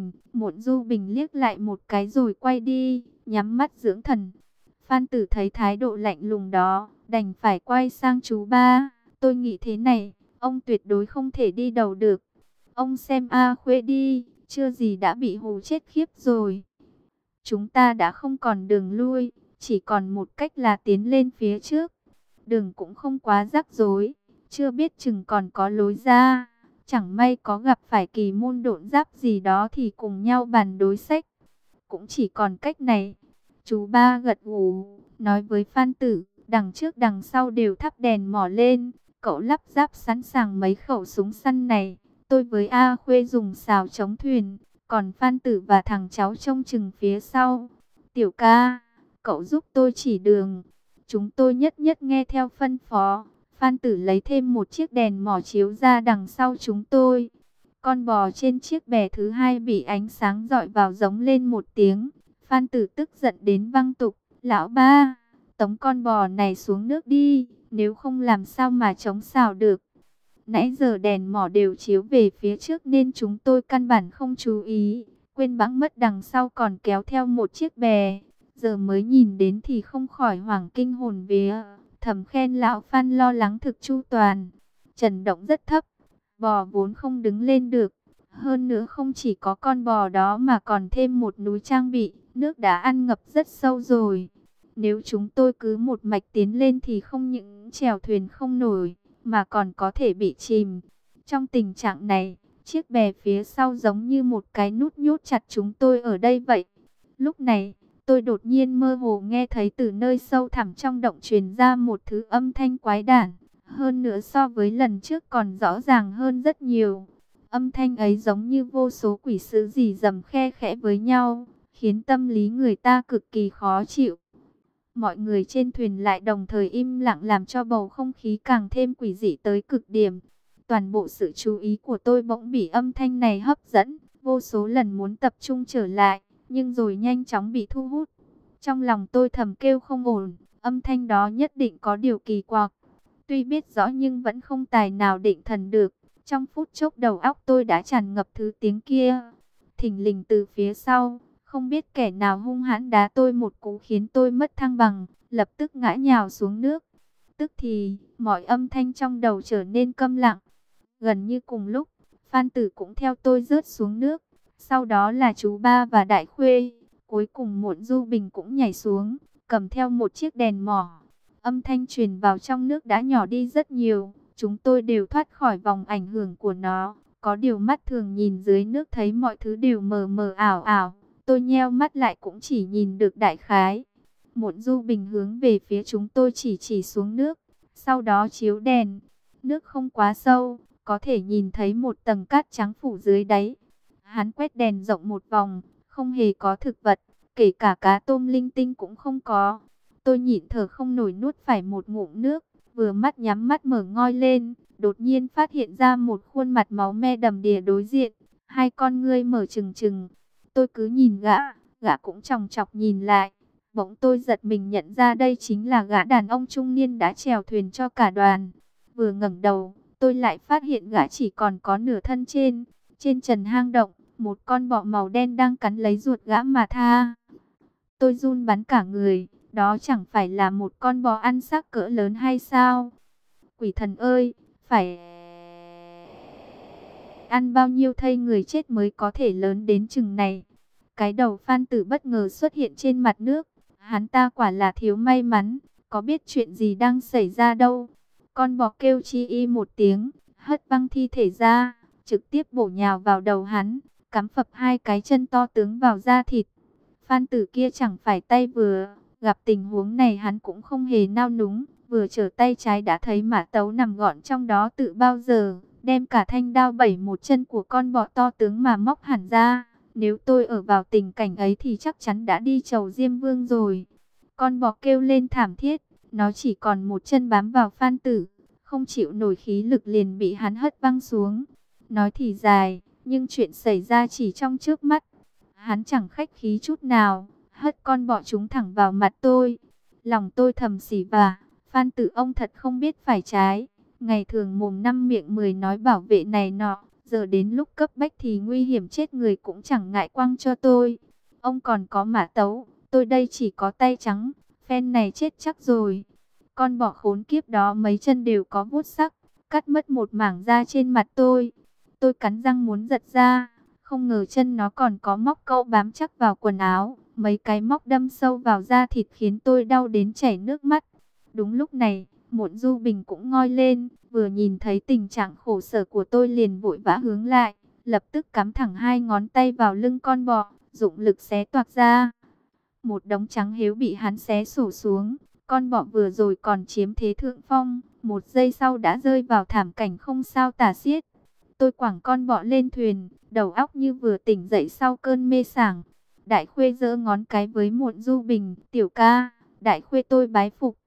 Du Bình liếc lại một cái rồi quay đi, nhắm mắt dưỡng thần. Phan Tử thấy thái độ lạnh lùng đó, đành phải quay sang chú ba. Tôi nghĩ thế này, ông tuyệt đối không thể đi đầu được. Ông xem A Khuê đi, chưa gì đã bị hù chết khiếp rồi. Chúng ta đã không còn đường lui, chỉ còn một cách là tiến lên phía trước. Đường cũng không quá rắc rối, chưa biết chừng còn có lối ra. Chẳng may có gặp phải kỳ môn độn giáp gì đó thì cùng nhau bàn đối sách. Cũng chỉ còn cách này. Chú ba gật gù, nói với Phan Tử, đằng trước đằng sau đều thắp đèn mỏ lên. Cậu lắp ráp sẵn sàng mấy khẩu súng săn này. Tôi với A Khuê dùng xào chống thuyền. Còn Phan Tử và thằng cháu trông chừng phía sau. Tiểu ca, cậu giúp tôi chỉ đường. Chúng tôi nhất nhất nghe theo phân phó. Phan Tử lấy thêm một chiếc đèn mỏ chiếu ra đằng sau chúng tôi. Con bò trên chiếc bè thứ hai bị ánh sáng rọi vào giống lên một tiếng. Phan Tử tức giận đến văng tục. Lão ba, tống con bò này xuống nước đi, nếu không làm sao mà chống xào được. Nãy giờ đèn mỏ đều chiếu về phía trước nên chúng tôi căn bản không chú ý. Quên bẵng mất đằng sau còn kéo theo một chiếc bè. Giờ mới nhìn đến thì không khỏi hoảng kinh hồn vía. Thầm khen lão Phan lo lắng thực chu toàn. Trần động rất thấp, bò vốn không đứng lên được. Hơn nữa không chỉ có con bò đó mà còn thêm một núi trang bị. Nước đã ăn ngập rất sâu rồi. Nếu chúng tôi cứ một mạch tiến lên thì không những chèo thuyền không nổi, mà còn có thể bị chìm. Trong tình trạng này, chiếc bè phía sau giống như một cái nút nhốt chặt chúng tôi ở đây vậy. Lúc này, tôi đột nhiên mơ hồ nghe thấy từ nơi sâu thẳm trong động truyền ra một thứ âm thanh quái đản. Hơn nữa so với lần trước còn rõ ràng hơn rất nhiều. Âm thanh ấy giống như vô số quỷ sứ rì rầm khe khẽ với nhau, khiến tâm lý người ta cực kỳ khó chịu. Mọi người trên thuyền lại đồng thời im lặng làm cho bầu không khí càng thêm quỷ dị tới cực điểm. Toàn bộ sự chú ý của tôi bỗng bị âm thanh này hấp dẫn, vô số lần muốn tập trung trở lại, nhưng rồi nhanh chóng bị thu hút. Trong lòng tôi thầm kêu không ổn, âm thanh đó nhất định có điều kỳ quặc. Tuy biết rõ nhưng vẫn không tài nào định thần được. Trong phút chốc đầu óc tôi đã tràn ngập thứ tiếng kia. Thình lình từ phía sau, không biết kẻ nào hung hãn đá tôi một cú khiến tôi mất thăng bằng, lập tức ngã nhào xuống nước. Tức thì, mọi âm thanh trong đầu trở nên câm lặng. Gần như cùng lúc, Phan Tử cũng theo tôi rớt xuống nước. Sau đó là chú Ba và Đại Khuê. Cuối cùng Muộn Du Bình cũng nhảy xuống, cầm theo một chiếc đèn mỏ. Âm thanh truyền vào trong nước đã nhỏ đi rất nhiều. Chúng tôi đều thoát khỏi vòng ảnh hưởng của nó. Có điều mắt thường nhìn dưới nước thấy mọi thứ đều mờ mờ ảo ảo. Tôi nheo mắt lại cũng chỉ nhìn được đại khái. Muộn Du Bình hướng về phía chúng tôi chỉ xuống nước. Sau đó chiếu đèn. Nước không quá sâu, có thể nhìn thấy một tầng cát trắng phủ dưới đáy. Hắn quét đèn rộng một vòng, không hề có thực vật, kể cả cá tôm linh tinh cũng không có. Tôi nhịn thở không nổi nuốt phải một ngụm nước, vừa mắt nhắm mắt mở ngoi lên, đột nhiên phát hiện ra một khuôn mặt máu me đầm đìa đối diện, hai con ngươi mở trừng trừng. Tôi cứ nhìn gã cũng chòng chọc nhìn lại. Bỗng tôi giật mình nhận ra đây chính là gã đàn ông trung niên đã chèo thuyền cho cả đoàn. Vừa ngẩng đầu, tôi lại phát hiện gã chỉ còn có nửa thân trên. Trên trần hang động, một con bọ màu đen đang cắn lấy ruột gã mà tha. Tôi run bắn cả người, đó chẳng phải là một con bò ăn xác cỡ lớn hay sao? Quỷ thần ơi, phải ăn bao nhiêu thây người chết mới có thể lớn đến chừng này? Cái đầu Phan Tử bất ngờ xuất hiện trên mặt nước. Hắn ta quả là thiếu may mắn, có biết chuyện gì đang xảy ra đâu. Con bò kêu chi y một tiếng, hất văng thi thể ra, trực tiếp bổ nhào vào đầu hắn, cắm phập hai cái chân to tướng vào da thịt. Phan Tử kia chẳng phải tay vừa, gặp tình huống này hắn cũng không hề nao núng, vừa trở tay trái đã thấy mã tấu nằm gọn trong đó tự bao giờ, đem cả thanh đao bẩy một chân của con bò to tướng mà móc hẳn ra. Nếu tôi ở vào tình cảnh ấy thì chắc chắn đã đi chầu Diêm Vương rồi. Con bò kêu lên thảm thiết, nó chỉ còn một chân bám vào Phan Tử, không chịu nổi khí lực liền bị hắn hất văng xuống. Nói thì dài, nhưng chuyện xảy ra chỉ trong chớp mắt. Hắn chẳng khách khí chút nào, hất con bọ chúng thẳng vào mặt tôi. Lòng tôi thầm xỉ vả, Phan Tử ông thật không biết phải trái. Ngày thường mồm năm miệng mười nói bảo vệ này nọ, giờ đến lúc cấp bách thì nguy hiểm chết người cũng chẳng ngại quăng cho tôi. Ông còn có mã tấu, tôi đây chỉ có tay trắng, phen này chết chắc rồi. Con bọ khốn kiếp đó mấy chân đều có vuốt sắc, cắt mất một mảng da trên mặt tôi. Tôi cắn răng muốn giật ra, không ngờ chân nó còn có móc câu bám chắc vào quần áo. Mấy cái móc đâm sâu vào da thịt khiến tôi đau đến chảy nước mắt. Đúng lúc này, Muộn Du Bình cũng ngoi lên, vừa nhìn thấy tình trạng khổ sở của tôi liền vội vã hướng lại, lập tức cắm thẳng hai ngón tay vào lưng con bọ, dụng lực xé toạc ra. Một đống trắng héo bị hắn xé sổ xuống, con bọ vừa rồi còn chiếm thế thượng phong, một giây sau đã rơi vào thảm cảnh không sao tả xiết. Tôi quẳng con bọ lên thuyền, đầu óc như vừa tỉnh dậy sau cơn mê sảng. Đại Khuê giơ ngón cái với Muộn Du Bình, tiểu ca, Đại Khuê tôi bái phục.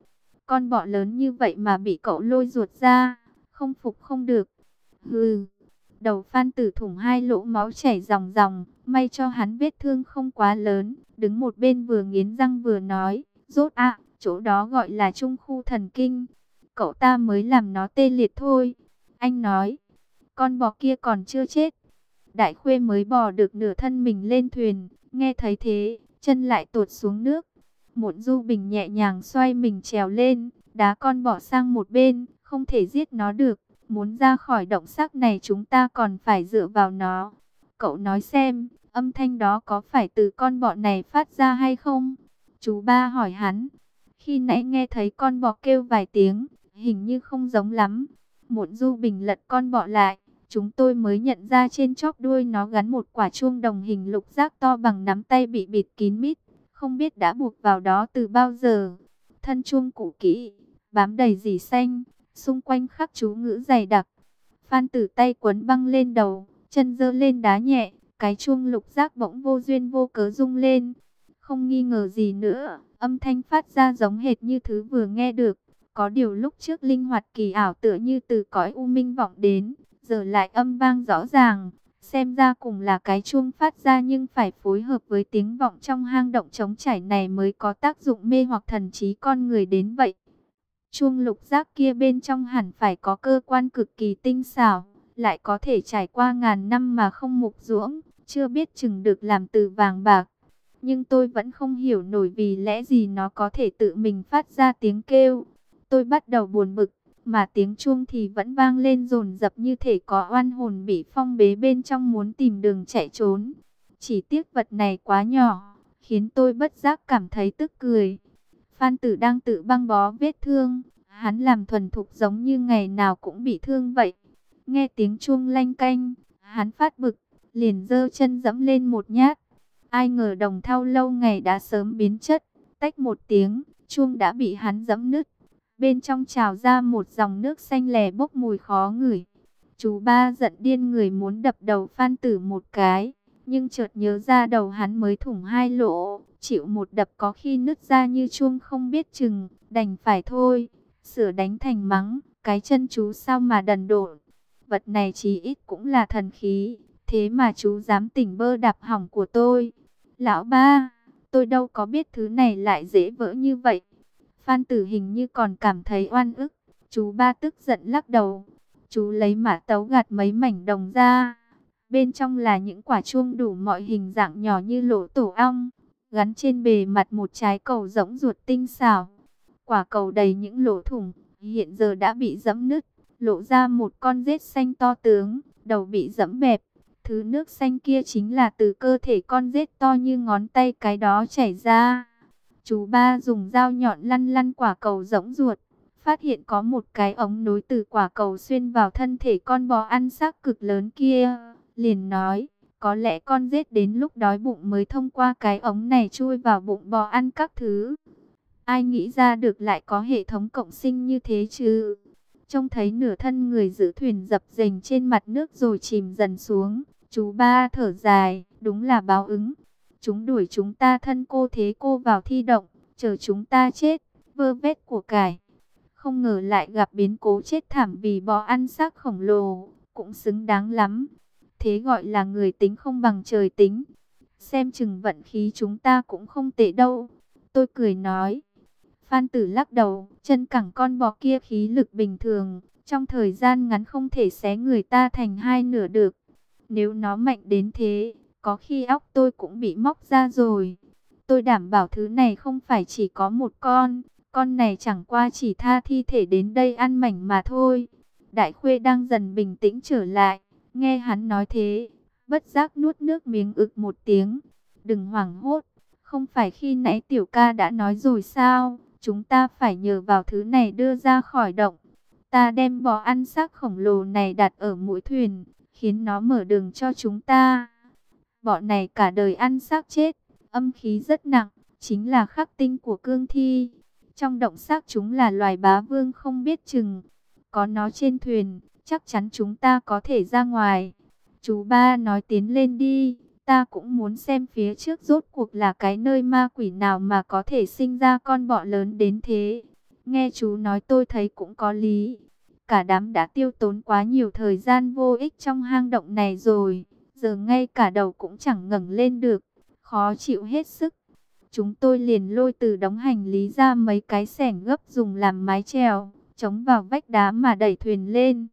Con bọ lớn như vậy mà bị cậu lôi ruột ra, không phục không được. Hừ. Đầu Phan Tử thủng 2 lỗ, máu chảy ròng ròng, may cho hắn vết thương không quá lớn, đứng một bên vừa nghiến răng vừa nói, rốt ạ, chỗ đó gọi là trung khu thần kinh. Cậu ta mới làm nó tê liệt thôi. Anh nói, con bò kia còn chưa chết. Đại Khuê mới bò được nửa thân mình lên thuyền, nghe thấy thế, chân lại tuột xuống nước. Muộn Du Bình nhẹ nhàng xoay mình trèo lên, đá con bò sang một bên, không thể giết nó được. Muốn ra khỏi động sắc này chúng ta còn phải dựa vào nó. Cậu nói xem, âm thanh đó có phải từ con bọ này phát ra hay không? Chú Ba hỏi hắn. Khi nãy nghe thấy con bọ kêu vài tiếng, hình như không giống lắm. Muộn Du Bình lật con bọ lại. Chúng tôi mới nhận ra trên chóp đuôi nó gắn một quả chuông đồng hình lục giác to bằng nắm tay bị bịt kín mít. Không biết đã buộc vào đó từ bao giờ. Thân chuông cũ kỹ, bám đầy rỉ xanh. Xung quanh khắc chú ngữ dày đặc. Phan Tử tay quấn băng lên đầu, chân giơ lên đá nhẹ, cái chuông lục giác bỗng vô duyên vô cớ rung lên. Không nghi ngờ gì nữa, âm thanh phát ra giống hệt như thứ vừa nghe được. Có điều lúc trước linh hoạt kỳ ảo tựa như từ cõi u minh vọng đến, giờ lại âm vang rõ ràng. Xem ra cùng là cái chuông phát ra nhưng phải phối hợp với tiếng vọng trong hang động trống trải này mới có tác dụng mê hoặc thần trí con người đến vậy. Chuông lục giác kia bên trong hẳn phải có cơ quan cực kỳ tinh xảo, lại có thể trải qua ngàn năm mà không mục ruỗng, chưa biết chừng được làm từ vàng bạc. Nhưng tôi vẫn không hiểu nổi vì lẽ gì nó có thể tự mình phát ra tiếng kêu. Tôi bắt đầu buồn bực, mà tiếng chuông thì vẫn vang lên dồn dập như thể có oan hồn bị phong bế bên trong muốn tìm đường chạy trốn. Chỉ tiếc vật này quá nhỏ, khiến tôi bất giác cảm thấy tức cười. Phan Tử đang tự băng bó vết thương, hắn làm thuần thục giống như ngày nào cũng bị thương vậy. Nghe tiếng chuông lanh canh, hắn phát bực, liền giơ chân dẫm lên một nhát. Ai ngờ đồng thau lâu ngày đã sớm biến chất, tách một tiếng, chuông đã bị hắn dẫm nứt. Bên trong trào ra một dòng nước xanh lè bốc mùi khó ngửi. Chú Ba giận điên người muốn đập đầu Phan Tử một cái, nhưng chợt nhớ ra đầu hắn mới thủng 2 lỗ, chịu một đập có khi nứt ra như chuông không biết chừng, đành phải thôi, sửa đánh thành mắng, cái chân chú sao mà đần độn. Vật này chí ít cũng là thần khí, thế mà chú dám tỉnh bơ đạp hỏng của tôi. Lão Ba, tôi đâu có biết thứ này lại dễ vỡ như vậy. Phan Tử hình như còn cảm thấy oan ức, chú Ba tức giận lắc đầu. Chú lấy mã tấu gạt mấy mảnh đồng ra. Bên trong là những quả chuông đủ mọi hình dạng nhỏ như lỗ tổ ong, gắn trên bề mặt một trái cầu rỗng ruột tinh xảo. Quả cầu đầy những lỗ thủng, hiện giờ đã bị giẫm nứt, lộ ra một con rết xanh to tướng, đầu bị giẫm bẹp. Thứ nước xanh kia chính là từ cơ thể con rết to như ngón tay cái đó chảy ra. Chú Ba dùng dao nhọn lăn lăn quả cầu rỗng ruột, phát hiện có một cái ống nối từ quả cầu xuyên vào thân thể con bò ăn xác cực lớn kia. Liền nói, có lẽ con rết đến lúc đói bụng mới thông qua cái ống này chui vào bụng bò ăn các thứ. Ai nghĩ ra được lại có hệ thống cộng sinh như thế chứ? Trông thấy nửa thân người giữ thuyền dập dềnh trên mặt nước rồi chìm dần xuống. Chú Ba thở dài, đúng là báo ứng. Chúng đuổi chúng ta thân cô thế cô vào thi động, chờ chúng ta chết, vơ vét của cải. Không ngờ lại gặp biến cố chết thảm vì bò ăn xác khổng lồ, cũng xứng đáng lắm. Thế gọi là người tính không bằng trời tính. Xem chừng vận khí chúng ta cũng không tệ đâu. Tôi cười nói. Phan Tử lắc đầu, chân cẳng con bò kia khí lực bình thường, trong thời gian ngắn không thể xé người ta thành 2 nửa được. Nếu nó mạnh đến thế, có khi óc tôi cũng bị móc ra rồi. Tôi đảm bảo thứ này không phải chỉ có một con này chẳng qua chỉ tha thi thể đến đây ăn mảnh mà thôi. Đại Khuê đang dần bình tĩnh trở lại, nghe hắn nói thế, bất giác nuốt nước miếng ực một tiếng. Đừng hoảng hốt, không phải khi nãy Tiểu Ca đã nói rồi sao, chúng ta phải nhờ vào thứ này đưa ra khỏi động. Ta đem bò ăn xác khổng lồ này đặt ở mũi thuyền, khiến nó mở đường cho chúng ta. Bọ này cả đời ăn xác chết, âm khí rất nặng, chính là khắc tinh của cương thi. Trong động xác chúng là loài bá vương không biết chừng. Có nó trên thuyền, chắc chắn chúng ta có thể ra ngoài. Chú Ba nói tiến lên đi, ta cũng muốn xem phía trước rốt cuộc là cái nơi ma quỷ nào mà có thể sinh ra con bọ lớn đến thế. Nghe chú nói tôi thấy cũng có lý. Cả đám đã tiêu tốn quá nhiều thời gian vô ích trong hang động này rồi. Giờ ngay cả đầu cũng chẳng ngẩng lên được. Khó chịu hết sức. Chúng tôi liền lôi từ đống hành lý ra mấy cái xẻng gấp dùng làm mái chèo, chống vào vách đá mà đẩy thuyền lên.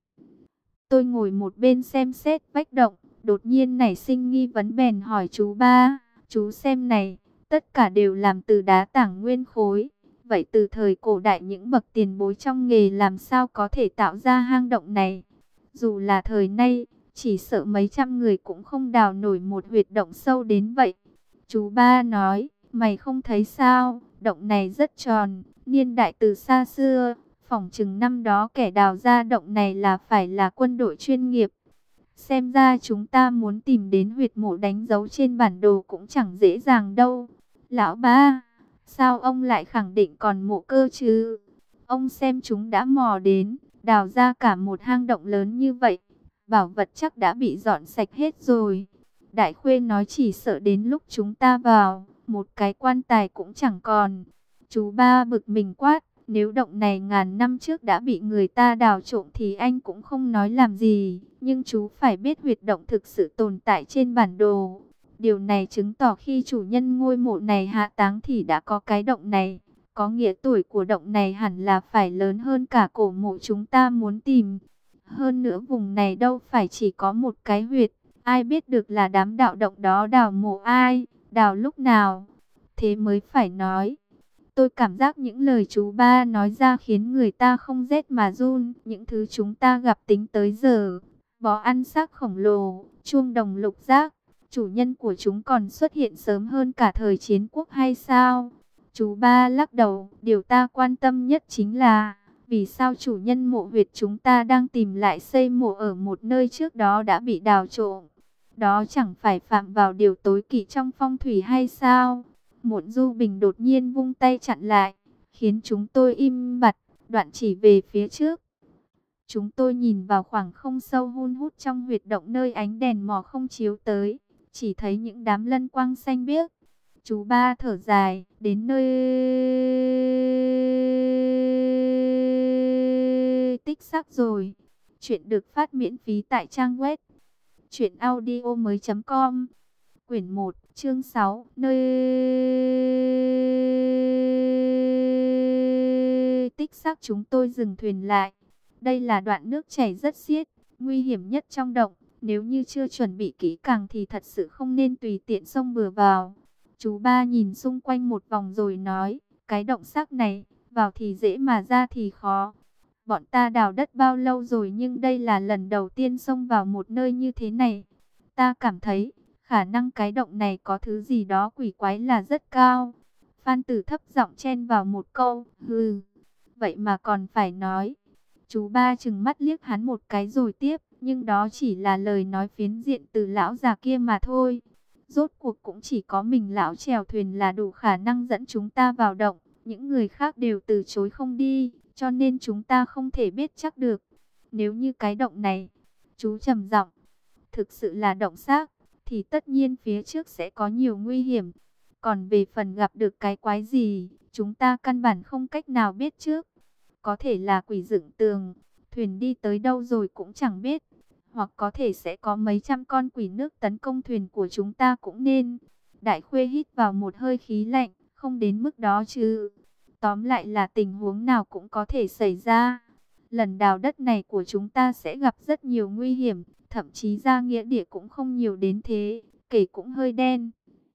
Tôi ngồi một bên xem xét vách động, đột nhiên nảy sinh nghi vấn bèn hỏi chú ba, chú xem này, tất cả đều làm từ đá tảng nguyên khối. Vậy từ thời cổ đại những bậc tiền bối trong nghề làm sao có thể tạo ra hang động này? Dù là thời nay, chỉ sợ mấy trăm người cũng không đào nổi một huyệt động sâu đến vậy. Chú ba nói, mày không thấy sao, động này rất tròn, niên đại từ xa xưa. Phỏng chừng năm đó kẻ đào ra động này phải là quân đội chuyên nghiệp. Xem ra chúng ta muốn tìm đến huyệt mộ đánh dấu trên bản đồ cũng chẳng dễ dàng đâu. Lão ba, sao ông lại khẳng định còn mộ cơ chứ? Ông xem chúng đã mò đến, đào ra cả một hang động lớn như vậy. Bảo vật chắc đã bị dọn sạch hết rồi. Đại Khuê nói chỉ sợ đến lúc chúng ta vào, một cái quan tài cũng chẳng còn. Chú ba bực mình quát. Nếu động này ngàn năm trước đã bị người ta đào trộm thì anh cũng không nói làm gì. Nhưng chú phải biết huyệt động thực sự tồn tại trên bản đồ. Điều này chứng tỏ khi chủ nhân ngôi mộ này hạ táng thì đã có cái động này. Có nghĩa tuổi của động này hẳn là phải lớn hơn cả cổ mộ chúng ta muốn tìm. Hơn nữa vùng này đâu phải chỉ có một cái huyệt. Ai biết được là đám đạo động đó đào mộ ai, đào lúc nào. Thế mới phải nói. Tôi cảm giác những lời chú ba nói ra khiến người ta không rét mà run. Những thứ chúng ta gặp tính tới giờ, bò ăn xác khổng lồ, chuông đồng lục giác, chủ nhân của chúng còn xuất hiện sớm hơn cả thời chiến quốc hay sao? Chú ba lắc đầu, điều ta quan tâm nhất chính là vì sao chủ nhân mộ huyệt chúng ta đang tìm lại xây mộ ở một nơi trước đó đã bị đào trộm. Đó chẳng phải phạm vào điều tối kỵ trong phong thủy hay sao? Muộn Du Bình đột nhiên vung tay chặn lại, khiến chúng tôi im bặt, đoạn chỉ về phía trước. Chúng tôi nhìn vào khoảng không sâu hun hút trong huyệt động nơi ánh đèn mò không chiếu tới, chỉ thấy những đám lân quang xanh biếc. Chú ba thở dài, đến nơi tích xác rồi. Chuyện được phát miễn phí tại trang web truyệnaudiomoi.com. Quyển 1, chương 6, nơi tích xác. Chúng tôi dừng thuyền lại. Đây là đoạn nước chảy rất xiết, nguy hiểm nhất trong động. Nếu như chưa chuẩn bị kỹ càng thì thật sự không nên tùy tiện xông bừa vào. Chú ba nhìn xung quanh một vòng rồi nói, cái động xác này, vào thì dễ mà ra thì khó. Bọn ta đào đất bao lâu rồi nhưng đây là lần đầu tiên xông vào một nơi như thế này. Ta cảm thấy khả năng cái động này có thứ gì đó quỷ quái là rất cao. Phan Tử thấp giọng chen vào một câu, hừ, vậy mà còn phải nói. Chú ba trừng mắt liếc hắn một cái rồi tiếp, nhưng đó chỉ là lời nói phiến diện từ lão già kia mà thôi. Rốt cuộc cũng chỉ có mình lão chèo thuyền là đủ khả năng dẫn chúng ta vào động. Những người khác đều từ chối không đi, cho nên chúng ta không thể biết chắc được. Nếu như cái động này, chú trầm giọng, thực sự là động xác, thì tất nhiên phía trước sẽ có nhiều nguy hiểm. Còn về phần gặp được cái quái gì, chúng ta căn bản không cách nào biết trước. Có thể là quỷ dựng tường, thuyền đi tới đâu rồi cũng chẳng biết. Hoặc có thể sẽ có mấy trăm con quỷ nước tấn công thuyền của chúng ta cũng nên. Đại Khuê hít vào một hơi khí lạnh, không đến mức đó chứ. Tóm lại là tình huống nào cũng có thể xảy ra. Lần đào đất này của chúng ta sẽ gặp rất nhiều nguy hiểm, thậm chí ra nghĩa địa cũng không nhiều đến thế, kể cũng hơi đen.